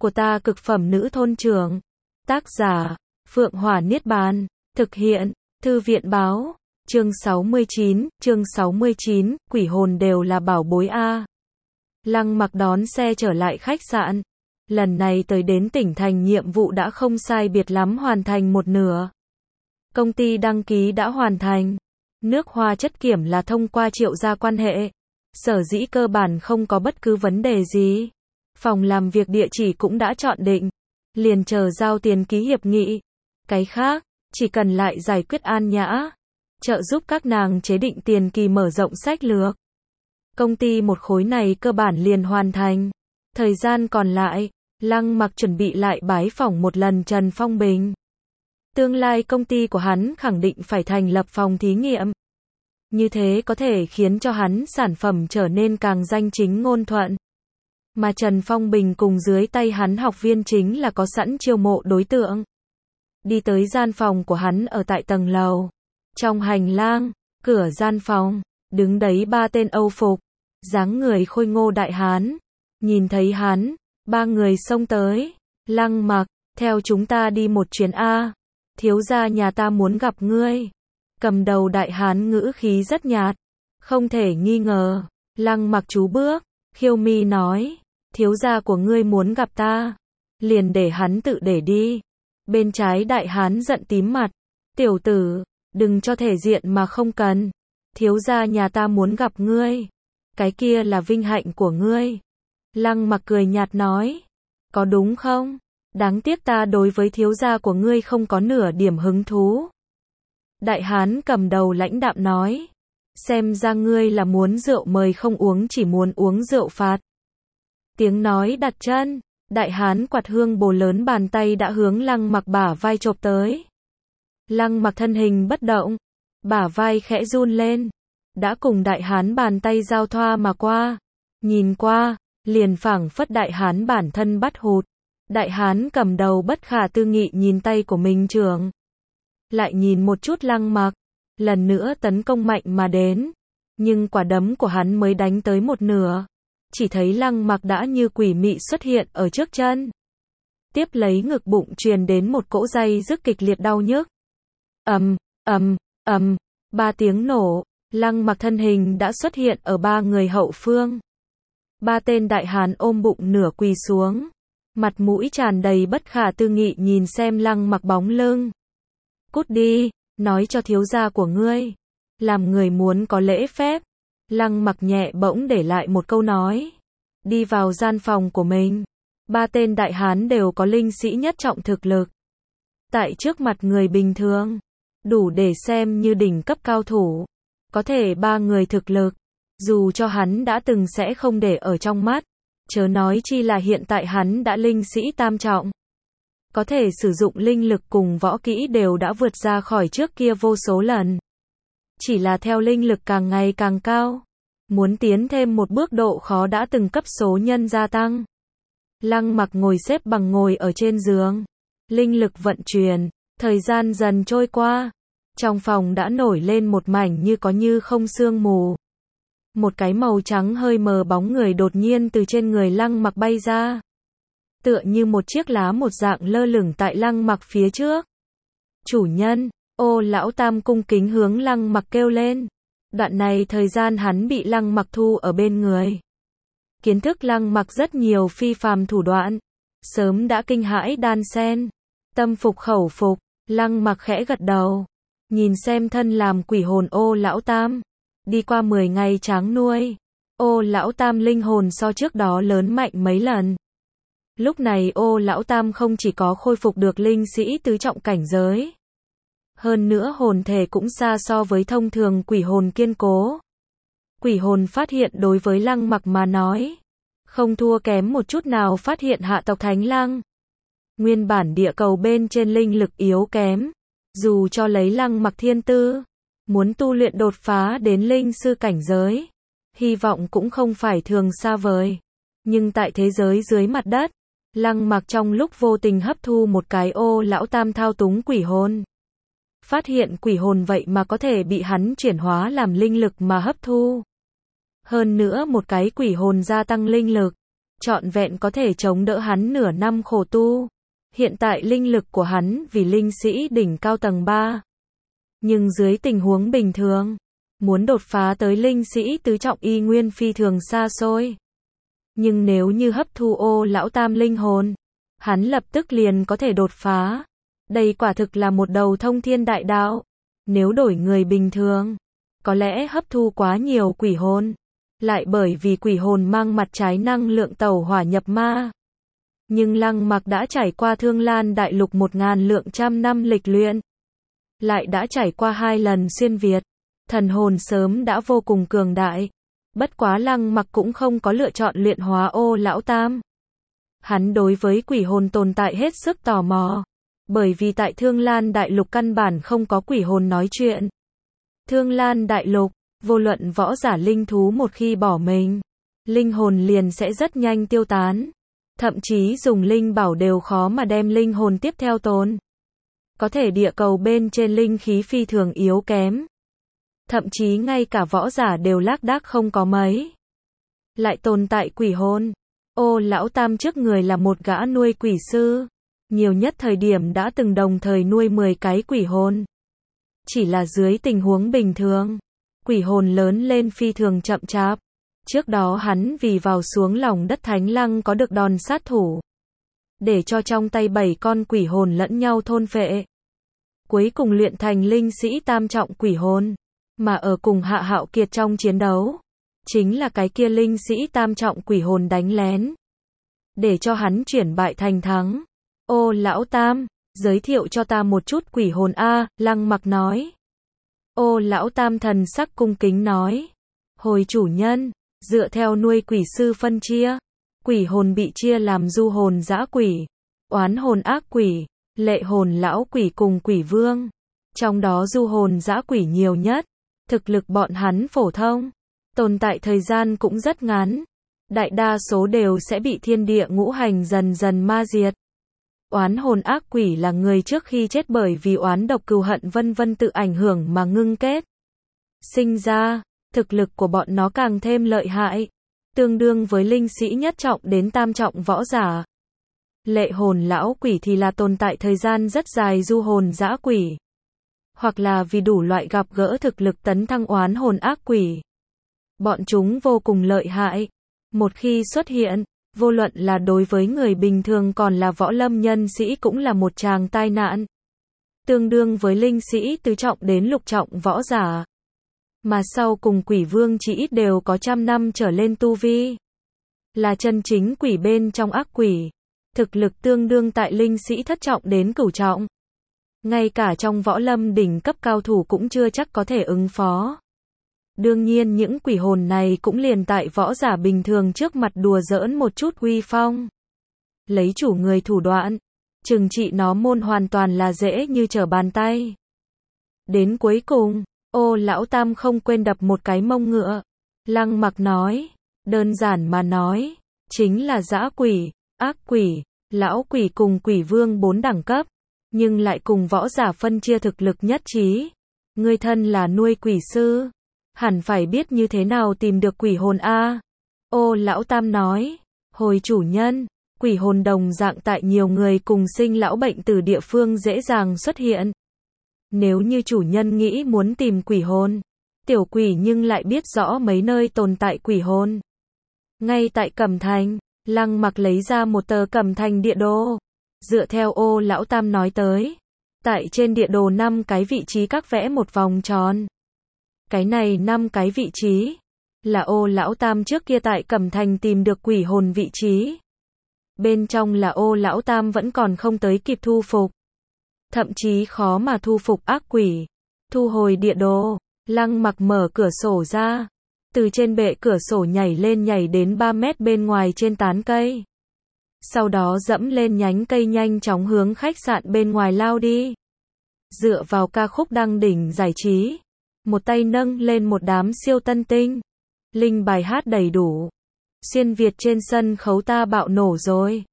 của ta cực phẩm nữ thôn trưởng. Tác giả, Phượng Hỏa Niết Bàn. Thực hiện, Thư viện báo. Chương 69, quỷ hồn đều là bảo bối a. Lăng Mặc đón xe trở lại khách sạn. Lần này tới đến tỉnh thành nhiệm vụ đã không sai biệt lắm hoàn thành một nửa. Công ty đăng ký đã hoàn thành. Nước hoa chất kiểm là thông qua Triệu gia quan hệ. Sở dĩ cơ bản không có bất cứ vấn đề gì. Phòng làm việc địa chỉ cũng đã chọn định. Liền chờ giao tiền ký hiệp nghị. Cái khác, chỉ cần lại giải quyết an nhã. Trợ giúp các nàng chế định tiền kỳ mở rộng sách lược. Công ty một khối này cơ bản liền hoàn thành. Thời gian còn lại, Lăng Mặc chuẩn bị lại bái phỏng một lần Trần Phong Bình. Tương lai công ty của hắn khẳng định phải thành lập phòng thí nghiệm. Như thế có thể khiến cho hắn sản phẩm trở nên càng danh chính ngôn thuận. Mà Trần Phong Bình cùng dưới tay hắn học viên chính là có sẵn chiêu mộ đối tượng. Đi tới gian phòng của hắn ở tại tầng lầu. Trong hành lang, cửa gian phòng, đứng đấy ba tên Âu phục, dáng người khôi ngô đại hán. Nhìn thấy hắn, ba người xông tới. Lăng Mặc, theo chúng ta đi một chuyến a. Thiếu gia nhà ta muốn gặp ngươi. Cầm đầu đại hán ngữ khí rất nhạt. Không thể nghi ngờ. Lăng Mặc chú bước, khiêu mi nói. Thiếu gia của ngươi muốn gặp ta. Liền để hắn tự để đi. Bên trái đại hán giận tím mặt. Tiểu tử, đừng cho thể diện mà không cần. Thiếu gia nhà ta muốn gặp ngươi. Cái kia là vinh hạnh của ngươi. Lăng Mặc cười nhạt nói. Có đúng không? Đáng tiếc ta đối với thiếu gia của ngươi không có nửa điểm hứng thú. Đại hán cầm đầu lãnh đạm nói. Xem ra ngươi là muốn rượu mời không uống, chỉ muốn uống rượu phạt. Tiếng nói đặt chân, đại hán quạt hương bồ lớn bàn tay đã hướng Lăng Mặc bả vai chộp tới. Lăng Mặc thân hình bất động, bả vai khẽ run lên, đã cùng đại hán bàn tay giao thoa mà qua. Nhìn qua, liền phảng phất đại hán bản thân bắt hụt. Đại hán cầm đầu bất khả tư nghị nhìn tay của mình trưởng. Lại nhìn một chút Lăng Mặc, lần nữa tấn công mạnh mà đến. Nhưng quả đấm của hắn mới đánh tới một nửa. Chỉ thấy Lăng Mặc đã như quỷ mị xuất hiện ở trước chân. Tiếp lấy ngực bụng truyền đến một cỗ day dứt kịch liệt đau nhức. Ba tiếng nổ, Lăng Mặc thân hình đã xuất hiện ở ba người hậu phương. Ba tên đại hán ôm bụng nửa quỳ xuống. Mặt mũi tràn đầy bất khả tư nghị nhìn xem Lăng Mặc bóng lưng. Cút đi, nói cho thiếu gia của ngươi. Làm người muốn có lễ phép. Lăng Mặc nhẹ bỗng để lại một câu nói. Đi vào gian phòng của mình. Ba tên đại hán đều có linh sĩ nhất trọng thực lực. Tại trước mặt người bình thường, đủ để xem như đỉnh cấp cao thủ. Có thể ba người thực lực, dù cho hắn đã từng sẽ không để ở trong mắt. Chớ nói chi là hiện tại hắn đã linh sĩ tam trọng. Có thể sử dụng linh lực cùng võ kỹ đều đã vượt ra khỏi trước kia vô số lần. Chỉ là theo linh lực càng ngày càng cao, muốn tiến thêm một bước độ khó đã từng cấp số nhân gia tăng. Lăng Mặc ngồi xếp bằng ngồi ở trên giường. Linh lực vận chuyển, thời gian dần trôi qua. Trong phòng đã nổi lên một mảnh như có như không sương mù. Một cái màu trắng hơi mờ bóng người đột nhiên từ trên người Lăng Mặc bay ra. Tựa như một chiếc lá một dạng lơ lửng tại Lăng Mặc phía trước. Chủ nhân, Ô lão tam cung kính hướng Lăng Mặc kêu lên. Đoạn này thời gian hắn bị Lăng Mặc thu ở bên người. Kiến thức Lăng Mặc rất nhiều phi phàm thủ đoạn. Sớm đã kinh hãi đan sen. Tâm phục khẩu phục, Lăng Mặc khẽ gật đầu. Nhìn xem thân làm quỷ hồn Ô lão tam. Đi qua 10 ngày tráng nuôi. Ô lão tam linh hồn so trước đó lớn mạnh mấy lần. Lúc này Ô lão tam không chỉ có khôi phục được linh sĩ tứ trọng cảnh giới. Hơn nữa hồn thể cũng xa so với thông thường quỷ hồn kiên cố. Quỷ hồn phát hiện đối với Lăng Mặc mà nói, không thua kém một chút nào phát hiện hạ tộc Thánh Lăng. Nguyên bản địa cầu bên trên linh lực yếu kém, dù cho lấy Lăng Mặc thiên tư, muốn tu luyện đột phá đến linh sư cảnh giới, hy vọng cũng không phải thường xa vời. Nhưng tại thế giới dưới mặt đất, Lăng Mặc trong lúc vô tình hấp thu một cái Ô lão tam thao túng quỷ hồn. Phát hiện quỷ hồn vậy mà có thể bị hắn chuyển hóa làm linh lực mà hấp thu. Hơn nữa một cái quỷ hồn gia tăng linh lực, trọn vẹn có thể chống đỡ hắn nửa năm khổ tu. Hiện tại linh lực của hắn vì linh sĩ đỉnh cao tầng 3. Nhưng dưới tình huống bình thường, muốn đột phá tới linh sĩ tứ trọng y nguyên phi thường xa xôi. Nhưng nếu như hấp thu Ô Lão Tam linh hồn, hắn lập tức liền có thể đột phá. Đây quả thực là một đầu thông thiên đại đạo. Nếu đổi người bình thường, có lẽ hấp thu quá nhiều quỷ hồn, lại bởi vì quỷ hồn mang mặt trái năng lượng tẩu hỏa nhập ma. Nhưng Lăng Mặc đã trải qua Thương Lan Đại Lục 1000 lượng trăm năm lịch luyện, lại đã trải qua 2 lần xuyên Việt, thần hồn sớm đã vô cùng cường đại. Bất quá Lăng Mặc cũng không có lựa chọn luyện hóa Ô Lão Tam. Hắn đối với quỷ hồn tồn tại hết sức tò mò, bởi vì tại Thương Lan Đại Lục căn bản không có quỷ hồn nói chuyện. Thương Lan Đại Lục, vô luận võ giả linh thú một khi bỏ mình, linh hồn liền sẽ rất nhanh tiêu tán. Thậm chí dùng linh bảo đều khó mà đem linh hồn tiếp theo tồn. Có thể địa cầu bên trên linh khí phi thường yếu kém. Thậm chí ngay cả võ giả đều lác đác không có mấy. Lại tồn tại quỷ hồn. Ô Lão Tam trước người là một gã nuôi quỷ sư. Nhiều nhất thời điểm đã từng đồng thời nuôi 10 cái quỷ hồn. Chỉ là dưới tình huống bình thường, quỷ hồn lớn lên phi thường chậm chạp. Trước đó hắn vì vào xuống lòng đất Thánh Lăng có được đòn sát thủ, để cho trong tay 7 con quỷ hồn lẫn nhau thôn phệ. Cuối cùng luyện thành linh sĩ tam trọng quỷ hồn, mà ở cùng Hạ Hạo Kiệt trong chiến đấu, chính là cái kia linh sĩ tam trọng quỷ hồn đánh lén, để cho hắn chuyển bại thành thắng. Ô Lão Tam, giới thiệu cho ta một chút quỷ hồn a, Lăng Mặc nói. Ô Lão Tam thần sắc cung kính nói, hồi chủ nhân, dựa theo nuôi quỷ sư phân chia, quỷ hồn bị chia làm du hồn dã quỷ, oán hồn ác quỷ, lệ hồn lão quỷ cùng quỷ vương. Trong đó du hồn dã quỷ nhiều nhất, thực lực bọn hắn phổ thông, tồn tại thời gian cũng rất ngắn, đại đa số đều sẽ bị thiên địa ngũ hành dần dần ma diệt. Oán hồn ác quỷ là người trước khi chết bởi vì oán độc cừu hận vân vân tự ảnh hưởng mà ngưng kết sinh ra, thực lực của bọn nó càng thêm lợi hại, tương đương với linh sĩ nhất trọng đến tam trọng võ giả. Lệ hồn lão quỷ thì là tồn tại thời gian rất dài du hồn dã quỷ, hoặc là vì đủ loại gặp gỡ thực lực tấn thăng oán hồn ác quỷ. Bọn chúng vô cùng lợi hại, một khi xuất hiện, vô luận là đối với người bình thường còn là võ lâm nhân sĩ cũng là một tràng tai nạn. Tương đương với linh sĩ tứ trọng đến lục trọng võ giả. Mà sau cùng quỷ vương chỉ ít đều có 100 năm trở lên tu vi. Là chân chính quỷ bên trong ác quỷ. Thực lực tương đương tại linh sĩ thất trọng đến cửu trọng. Ngay cả trong võ lâm đỉnh cấp cao thủ cũng chưa chắc có thể ứng phó. Đương nhiên những quỷ hồn này cũng liền tại võ giả bình thường trước mặt đùa giỡn một chút uy phong. Lấy chủ người thủ đoạn, trừng trị nó môn hoàn toàn là dễ như trở bàn tay. Đến cuối cùng, Ô Lão Tam không quên đập một cái mông ngựa. Lăng Mặc nói, đơn giản mà nói, chính là dã quỷ, ác quỷ, lão quỷ cùng quỷ vương 4 đẳng cấp, nhưng lại cùng võ giả phân chia thực lực nhất trí. Ngươi thân là nuôi quỷ sư, hẳn phải biết như thế nào tìm được quỷ hồn a. Ô Lão Tam nói, hồi chủ nhân, quỷ hồn đồng dạng tại nhiều người cùng sinh lão bệnh tử địa phương dễ dàng xuất hiện. Nếu như chủ nhân nghĩ muốn tìm quỷ hồn, tiểu quỷ nhưng lại biết rõ mấy nơi tồn tại quỷ hồn. Ngay tại Cẩm Thành, Lăng Mặc lấy ra một tờ Cẩm Thành địa đồ. Dựa theo Ô Lão Tam nói tới, tại trên địa đồ 5 cái vị trí các vẽ một vòng tròn. Cái này 5 cái vị trí là Ô Lão Tam trước kia tại Cẩm Thành tìm được quỷ hồn vị trí. Bên trong là Ô Lão Tam vẫn còn không tới kịp thu phục, thậm chí khó mà thu phục ác quỷ. Thu hồi địa đồ, Lăng Mặc mở cửa sổ ra, từ trên bệ cửa sổ nhảy lên nhảy đến 3 mét bên ngoài trên tán cây. Sau đó dẫm lên nhánh cây nhanh chóng hướng khách sạn bên ngoài lao đi. Dựa vào ca khúc đăng đỉnh giải trí, một tay nâng lên một đám siêu tân tinh. Linh bài hát đầy đủ. Xuyên Việt trên sân khấu ta bạo nổ rồi.